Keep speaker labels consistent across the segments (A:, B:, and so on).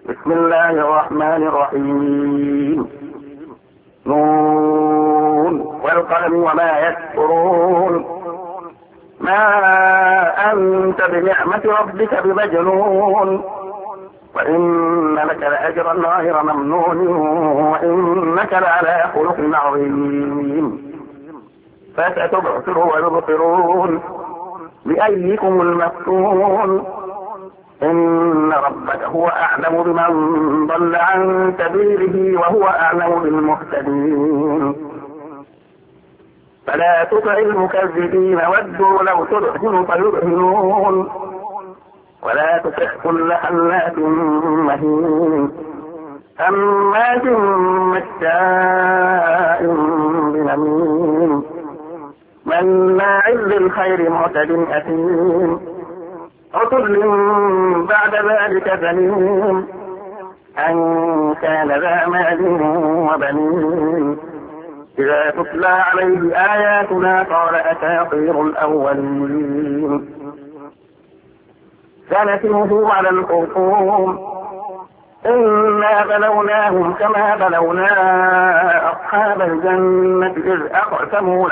A: بسم الله الرحمن الرحيم. نون والقلم وما يسطرون. ما أنت بنعمة ربك بمجنون، وإن لك لأجرا غير ممنون، وإنك لعلى خلق عظيم. فستبصر ويبصرون بأيكم المفتون. إن ربك هو أعلم بمن ضل عن سبيله وهو أعلم بالمهتدين. فلا تطع المكذبين ودوا لو تدهن فيدهنون، ولا تطع كل حلاف مهين هماز مشاء بنميم مناع للخير معتد أثيم عتل بعد ذلك زنيم أن كان ذا مال وبنين. إذا تتلى عليه آياتنا قال أساطير الأولين. سنسمه على الخرطوم. إنا بلوناهم كما بلونا أصحاب الجنة إذ أقسموا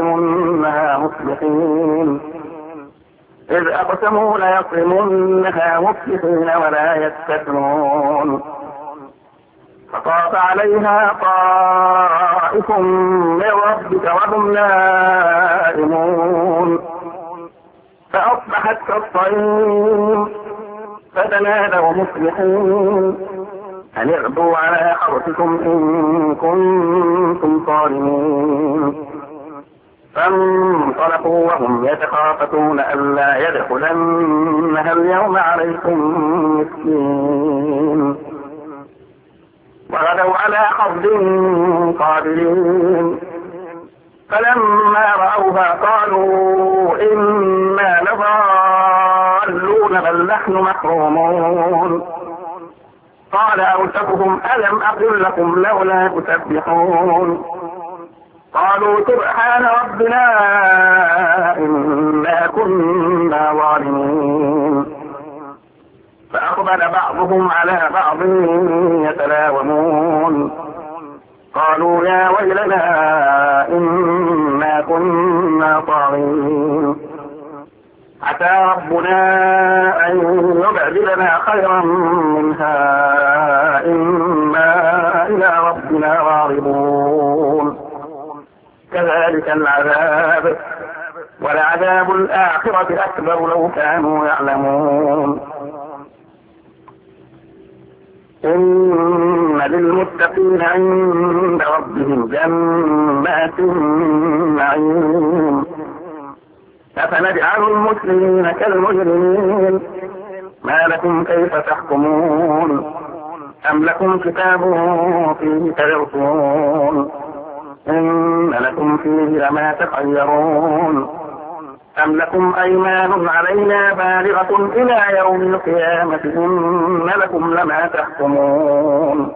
A: ليصرمنها مصبحين ولا يستثنون. فطاف عليها طائف من ربك وهم نائمون فأصبحت كالصريم. فتنادوا مصبحين أن اغدوا على حرثكم إن كنتم صارمين. فانطلقوا وهم يتخافتون ألا يدخلنها اليوم عليكم مسكين. وغدوا على حرد قادرين. فلما رأوها قالوا إنا لضالون بل نحن محرومون. قال أوسطهم ألم أقل لكم لولا تسبحون. قالوا سبحان ربنا إنا كنا ظالمين. فأقبل بعضهم على بعض يتلاومون. قالوا يا ويلنا إنا كنا طاغين. عسى ربنا أن يبدلنا خيرا منها إنا إلى ربنا راغبون. كذلك العذاب ولعذاب الآخرة أكبر لو كانوا يعلمون. إن للمتقين عند ربهم جنات النعيم. أفنجعل المسلمين كالمجرمين ما لكم كيف تحكمون. أم لكم كتاب فيه تدرسون إن لكم فيه لما تخيرون. أم لكم أيمان علينا بالغة إلى يوم القيامة إن لكم لما تحكمون.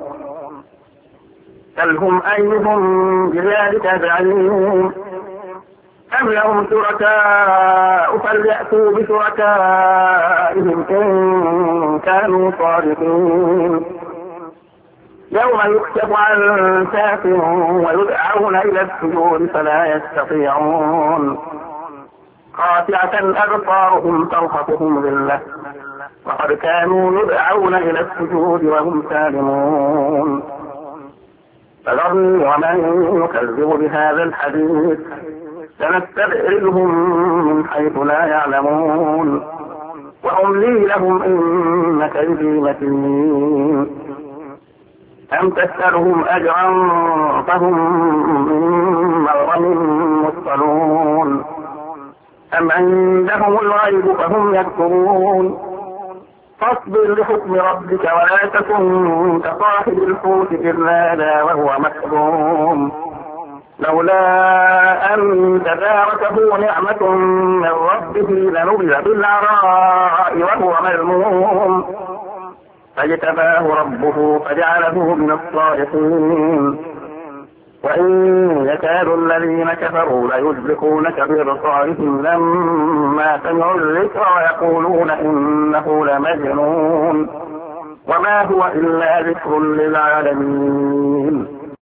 A: سلهم أيهم بذلك زعيم. أم لهم شركاء فليأتوا بشركائهم إن كانوا صادقين. يوم يكشف عن ساق ويدعون إلى السجود فلا يستطيعون. خاشعة أبصارهم ترهقهم ذلة وقد كانوا يدعون إلى السجود وهم سالمون. فذرني ومن يكذب بهذا الحديث سنستدرجهم من حيث لا يعلمون وأملي لهم إن كيدي متين. أم تسألهم أجرا فهم من مغرم مثقلون أم عندهم الغيب فهم يكتبون. فاصبر لحكم ربك ولا تكن كصاحب الحوت إذ نادى وهو مكظوم لولا أن تداركه نعمة من ربه لنبذ بالعراء وهو مذموم فاجتباه ربه فجعله من الصالحين. وإن يكاد الذين كفروا ليزلقونك بأبصارهم لما سمعوا الذكر ويقولون إنه لمجنون وما هو إلا ذكر للعالمين.